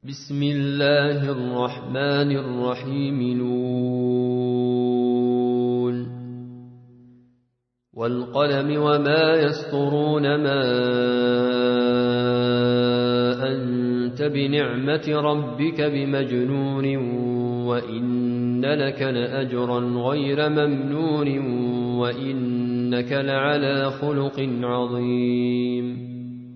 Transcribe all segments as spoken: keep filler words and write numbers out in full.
بسم الله الرحمن الرحيم. نون والقلم وما يسطرون ما أنت بنعمة ربك بمجنون وإن لك لأجرا غير ممنون وإنك لعلى خلق عظيم.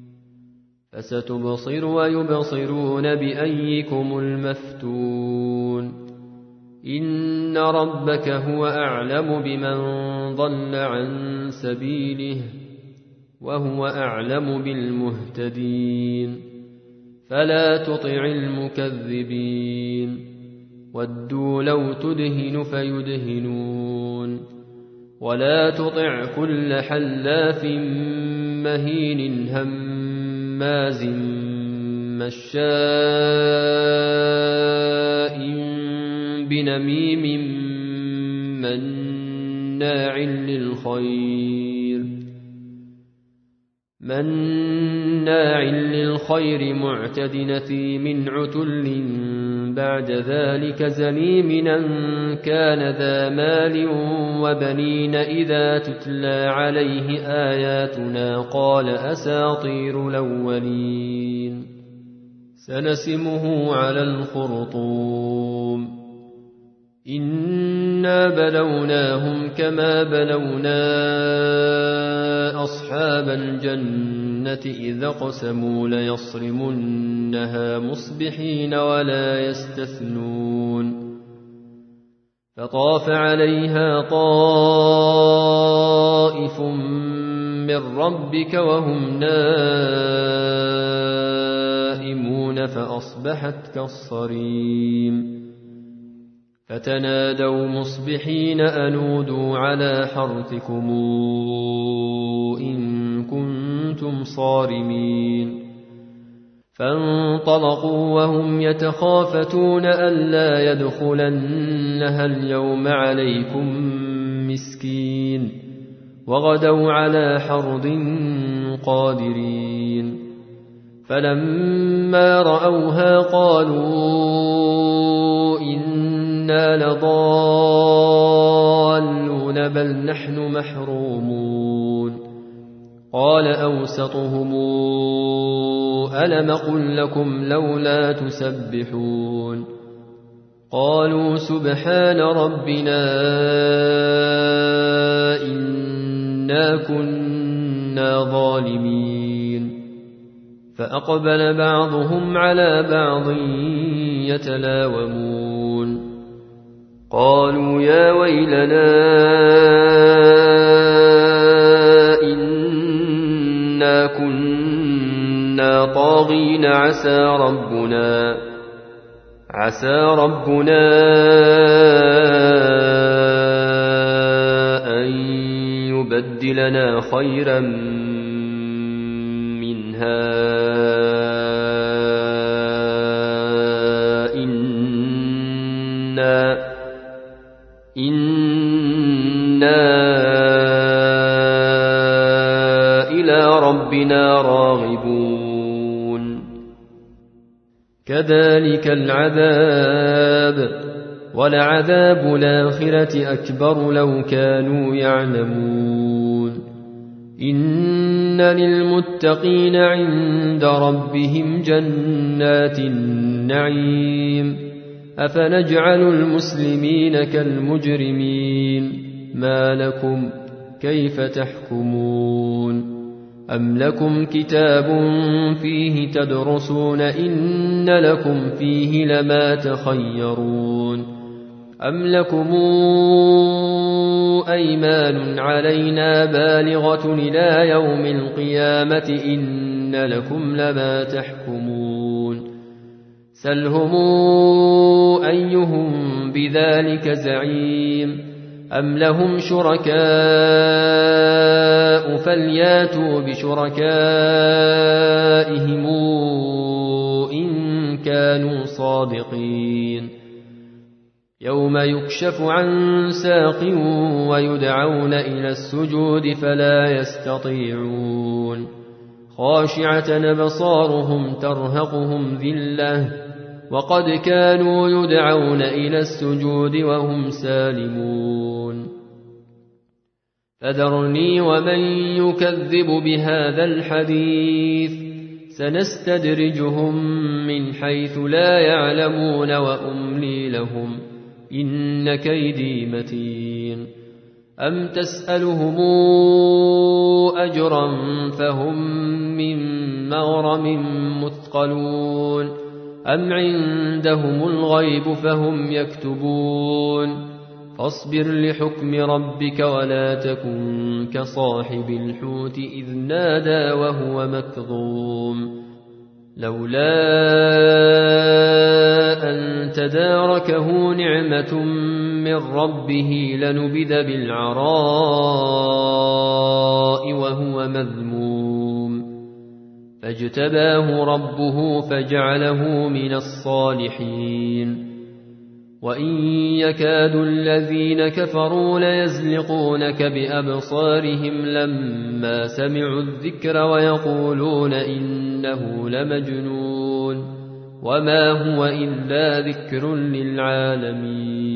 فستبصر ويبصرون بأيكم المفتون. إن ربك هو أعلم بمن ضل عن سبيله وهو أعلم بالمهتدين. فلا تطع المكذبين ودوا لو تدهن فيدهنون. ولا تطع كل حلاف مهين هماز مشاء بنميم مناع للخير مناع للخير معتد نثيم عتل بعد ذلك زنيم أن كان ذا مال وبنين إذا تتلى عليه آياتنا قال أساطير الأولين. سنسمه على الخرطوم. إنا بلوناهم كما بلونا أصحاب الجنة إذا اقسموا ليصرمنها مصبحين ولا يستثنون. فطاف عليها طائف من ربك وهم نائمون فأصبحت كالصريم. فتنادوا مصبحين أنودوا على حرثكم إن كنتم صارمين. فانطلقوا وهم يتخافتون ألا يدخلنها اليوم عليكم مسكين. وغدوا على حرد قادرين. فلما رأوها قالوا إنا لضالون بل نحن محرومون. قال أوسطهم ألم قل لكم لولا تسبحون. قالوا سبحان ربنا إنا كنا ظالمين. فأقبل بعضهم على بعض يتلاومون. قالوا يا ويلنا إنا كنا طاغين عسى ربنا عسى ربنا أن يبدلنا خيرا منها إنا إنا إلى ربنا راغبون. كذلك العذاب ولعذاب الآخرة أكبر لو كانوا يعلمون. إن للمتقين عند ربهم جنات النعيم. أفنجعل المسلمين كالمجرمين ما لكم كيف تحكمون. أم لكم كتاب فيه تدرسون إن لكم فيه لما تخيرون. أم لكم أيمان علينا بالغة إلى يوم القيامة إن لكم لما تحكمون. سلهم أيهم بذلك زعيم. أم لهم شركاء فلياتوا بشركائهم إن كانوا صادقين. يوم يكشف عن ساق ويدعون إلى السجود فلا يستطيعون. خاشعة أبصارهم ترهقهم ذلة وقد كانوا يدعون إلى السجود وهم سالمون فذرني ومن يكذب بهذا الحديث سنستدرجهم من حيث لا يعلمون وأملي لهم إن كيدي متين أم تسألهم أجرا فهم من مغرم مثقلون أم عندهم الغيب فهم يكتبون فاصبر لحكم ربك ولا تكن كصاحب الحوت إذ نادى وهو مكظوم لولا أن تداركه نعمة من ربه لنبذ بالعراء وهو مذموم فاجتباه ربه فجعله من الصالحين وإن يكاد الذين كفروا ليزلقونك بأبصارهم لما سمعوا الذكر ويقولون إنه لمجنون وما هو إلا ذكر للعالمين